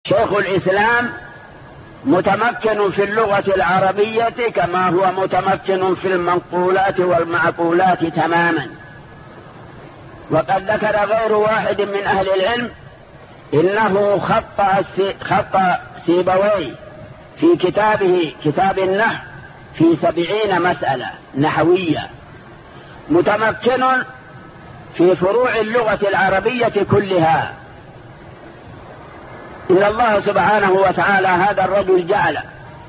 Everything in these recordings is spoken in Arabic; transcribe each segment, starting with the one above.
شيخ الإسلام متمكن في اللغة العربية كما هو متمكن في المنقولات والمعقولات تماما. وقد ذكر غير واحد من أهل العلم إنه خط سيبويه في كتابه كتاب النحو في 70 مسألة نحوية، متمكن في فروع اللغة العربية كلها. إن الله سبحانه وتعالى هذا الرجل جعل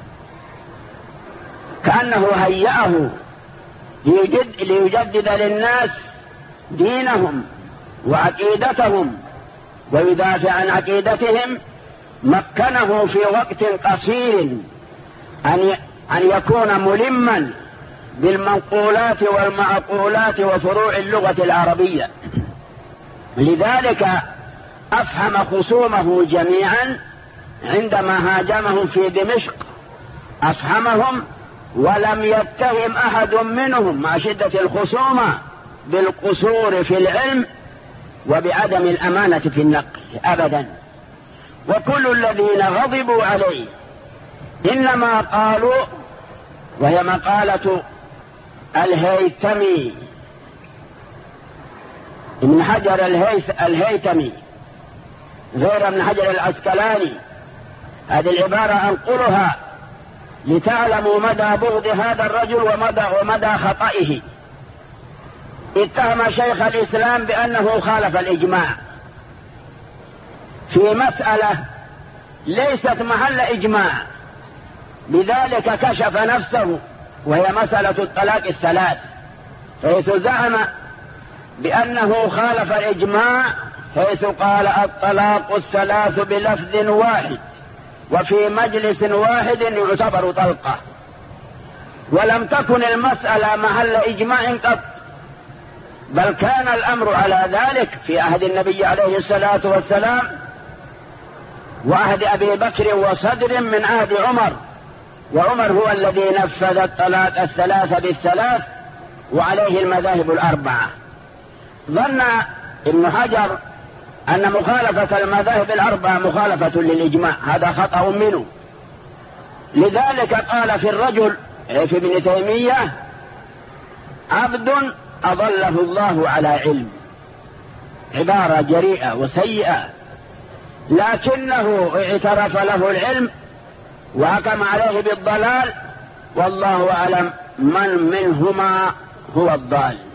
كأنه هيأه ليجدد للناس دينهم وعقيدتهم ويدافع عن عقيدتهم، مكنه في وقت قصير أن يكون ملما بالمنقولات والمعقولات وفروع اللغة العربية. لذلك أفهم خصومه جميعا عندما هاجمهم في دمشق، أفهمهم ولم يتهم أحد منهم مع شدة الخصومة بالقصور في العلم وبعدم الأمانة في النقل أبدا. وكل الذين غضبوا عليه إنما قالوا، وهي مقالة الهيثمي ابن حجر الهيثمي غير ابن حجر العسقلاني، هذه العبارة أنقلها لتعلموا مدى بغض هذا الرجل ومدى خطئه. اتهم شيخ الإسلام بأنه خالف الإجماع في مسألة ليست محل إجماع، بذلك كشف نفسه، وهي مسألة الطلاق الثلاث، حيث زعم بأنه خالف الإجماع، حيث قال الطلاق الثلاث بلفظ واحد وفي مجلس واحد يعتبر طلقة، ولم تكن المسألة محل إجماع قط، بل كان الأمر على ذلك في عهد النبي عليه الصلاة والسلام وعهد أبي بكر وصدر من عهد عمر، وعمر هو الذي نفذ الطلاق الثلاث بالثلاث وعليه المذاهب الأربعة. ظن ابن حجر أن مخالفة المذاهب الأربعة مخالفة للإجماع، هذا خطأ منه. لذلك قال في الرجل في ابن تيمية عبد أضله الله على علم، عبارة جريئة وسيئة، لكنه اعترف له العلم وحكم عليه بالضلال، والله أعلم من منهما هو الضال.